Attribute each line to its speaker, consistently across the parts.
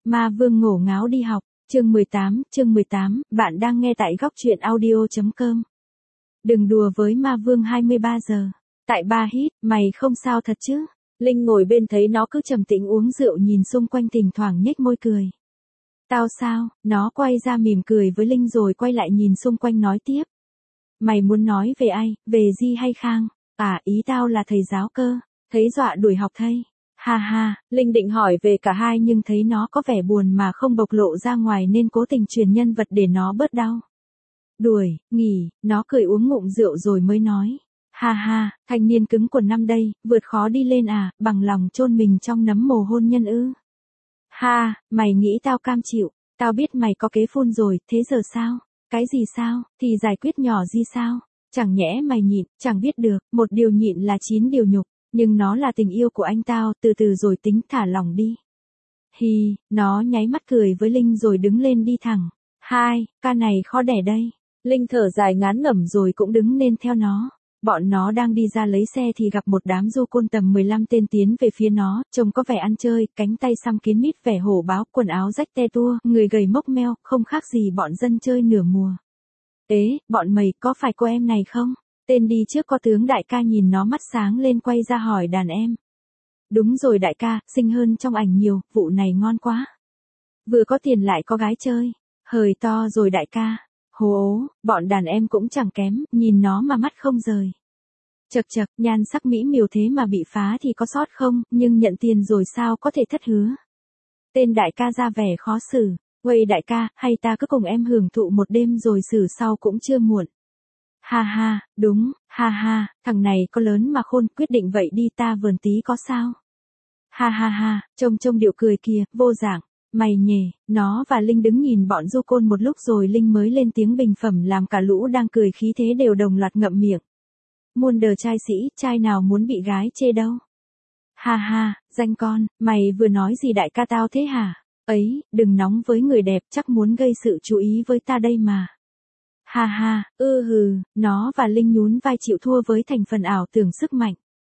Speaker 1: Ma Vương ngổ ngáo đi học, chương 18, bạn đang nghe tại góc truyện audio.com. Đừng đùa với Ma Vương 23 giờ. Tại ba hít, mày không sao thật chứ? Linh ngồi bên thấy nó cứ trầm tĩnh uống rượu nhìn xung quanh thỉnh thoảng nhếch môi cười. Tao sao? Nó quay ra mỉm cười với Linh rồi quay lại nhìn xung quanh nói tiếp. Mày muốn nói về ai, về Di hay Khang? À, ý tao là thầy giáo cơ, thấy dọa đuổi học thây. Ha ha, Linh định hỏi về cả hai nhưng thấy nó có vẻ buồn mà không bộc lộ ra ngoài nên cố tình truyền nhân vật để nó bớt đau. Đuổi, nghỉ, nó cười uống ngụm rượu rồi mới nói. Ha ha, thanh niên cứng quần năm đây, vượt khó đi lên à, bằng lòng chôn mình trong nấm mồ hôn nhân ư. Ha, mày nghĩ tao cam chịu, tao biết mày có kế phun rồi, thế giờ sao? Cái gì sao, thì giải quyết nhỏ Di sao? Chẳng nhẽ mày nhịn, chẳng biết được, một điều nhịn là 9 điều nhục. Nhưng nó là tình yêu của anh tao, từ từ rồi tính, thả lỏng đi. Hi, nó nháy mắt cười với Linh rồi đứng lên đi thẳng. Hai, ca này khó đẻ đây. Linh thở dài ngán ngẩm rồi cũng đứng lên theo nó. Bọn nó đang đi ra lấy xe thì gặp một đám du côn tầm 15 tên tiến về phía nó, trông có vẻ ăn chơi, cánh tay xăm kín mít vẻ hổ báo, quần áo rách te tua, người gầy mốc meo, không khác gì bọn dân chơi nửa mùa. Ế, bọn mày có phải cô em này không? Tên đi trước có tướng đại ca nhìn nó mắt sáng lên quay ra hỏi đàn em. Đúng rồi đại ca, xinh hơn trong ảnh nhiều, vụ này ngon quá. Vừa có tiền lại có gái chơi. Hời to rồi đại ca. Hố ố, bọn đàn em cũng chẳng kém, nhìn nó mà mắt không rời. Chật chật, nhan sắc mỹ miều thế mà bị phá thì có sót không, nhưng nhận tiền rồi sao có thể thất hứa. Tên đại ca ra vẻ khó xử. Uầy đại ca, hay ta cứ cùng em hưởng thụ một đêm rồi xử sau cũng chưa muộn. Ha ha, đúng, ha ha, thằng này có lớn mà khôn, quyết định vậy đi ta vườn tí có sao. Ha ha ha, trông điệu cười kìa, vô dạng, mày nhề, nó và Linh đứng nhìn bọn du côn một lúc rồi Linh mới lên tiếng bình phẩm làm cả lũ đang cười khí thế đều đồng loạt ngậm miệng. Muôn đời trai sĩ, trai nào muốn bị gái chê đâu. Ha ha, danh con, mày vừa nói gì đại ca tao thế hả? Ấy, đừng nóng với người đẹp, chắc muốn gây sự chú ý với ta đây mà. Ha ha, nó và Linh nhún vai chịu thua với thành phần ảo tưởng sức mạnh.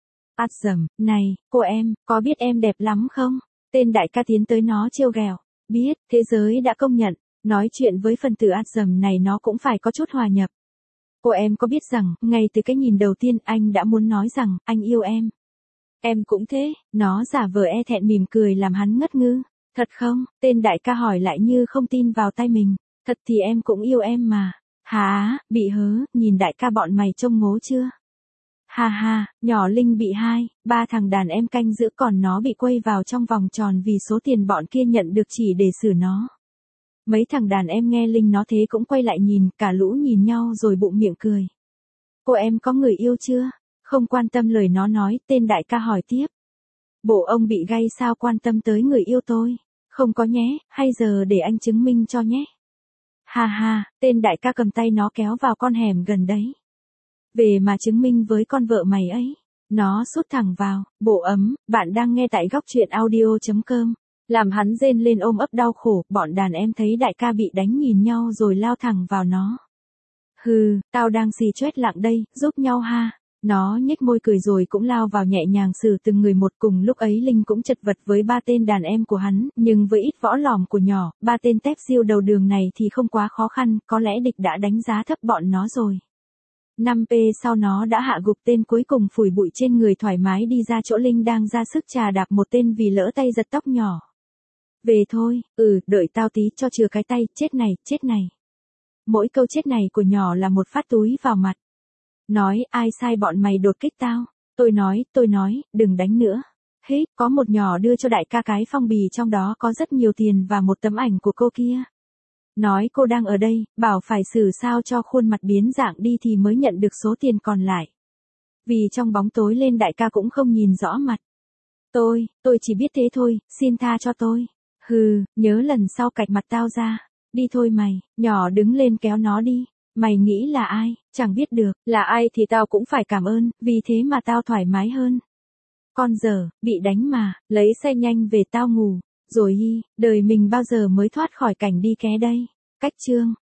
Speaker 1: Này, cô em, có biết em đẹp lắm không? Tên đại ca tiến tới nó trêu ghẹo. Biết, thế giới đã công nhận, nói chuyện với phần tử này nó cũng phải có chút hòa nhập. Cô em có biết rằng, ngay từ cái nhìn đầu tiên anh đã muốn nói rằng, anh yêu em. Em cũng thế, nó giả vờ e thẹn mỉm cười làm hắn ngất ngư. Thật không? Tên đại ca hỏi lại như không tin vào tay mình. Thật thì em cũng yêu em mà. Hả, bị hớ, nhìn đại ca bọn mày trông ngố chưa? Ha ha, nhỏ Linh bị 2, 3 thằng đàn em canh giữ còn nó bị quây vào trong vòng tròn vì số tiền bọn kia nhận được chỉ để xử nó. Mấy thằng đàn em nghe Linh nó thế cũng quay lại nhìn, cả lũ nhìn nhau rồi bụng miệng cười. Cô em có người yêu chưa? Không quan tâm lời nó nói, tên đại ca hỏi tiếp. Bộ ông bị gay sao quan tâm tới người yêu tôi? Không có nhé, hay giờ để anh chứng minh cho nhé. Ha ha, tên đại ca cầm tay nó kéo vào con hẻm gần đấy. Về mà chứng minh với con vợ mày ấy. Nó sút thẳng vào, bộ ấm, bạn đang nghe tại góc truyện audio.com. Làm hắn rên lên ôm ấp đau khổ, bọn đàn em thấy đại ca bị đánh nhìn nhau rồi lao thẳng vào nó. Hừ, tao đang xì choét lặng đây, giúp nhau ha. Nó nhếch môi cười rồi cũng lao vào nhẹ nhàng xử từng người một. Cùng lúc ấy Linh cũng chật vật với 3 tên đàn em của hắn, nhưng với ít võ lỏm của nhỏ, 3 tên tép siêu đầu đường này thì không quá khó khăn, có lẽ địch đã đánh giá thấp bọn nó rồi. 5p sau nó đã hạ gục tên cuối cùng phủi bụi trên người thoải mái đi ra chỗ Linh đang ra sức chà đạp một tên vì lỡ tay giật tóc nhỏ. Về thôi, đợi tao tí cho chừa cái tay, chết này. Mỗi câu chết này của nhỏ là một phát túi vào mặt. Nói, ai sai bọn mày đột kích tao? Tôi nói, đừng đánh nữa. Hít, có một nhỏ đưa cho đại ca cái phong bì trong đó có rất nhiều tiền và một tấm ảnh của cô kia. Nói cô đang ở đây, bảo phải xử sao cho khuôn mặt biến dạng đi thì mới nhận được số tiền còn lại. Vì trong bóng tối lên đại ca cũng không nhìn rõ mặt. Tôi chỉ biết thế thôi, xin tha cho tôi. Hừ, nhớ lần sau cạch mặt tao ra. Đi thôi mày, nhỏ đứng lên kéo nó đi. Mày nghĩ là ai, chẳng biết được, là ai thì tao cũng phải cảm ơn, vì thế mà tao thoải mái hơn. Con dở, bị đánh mà, lấy xe nhanh về tao ngủ. Rồi đời mình bao giờ mới thoát khỏi cảnh đi ké đây. Cách chương.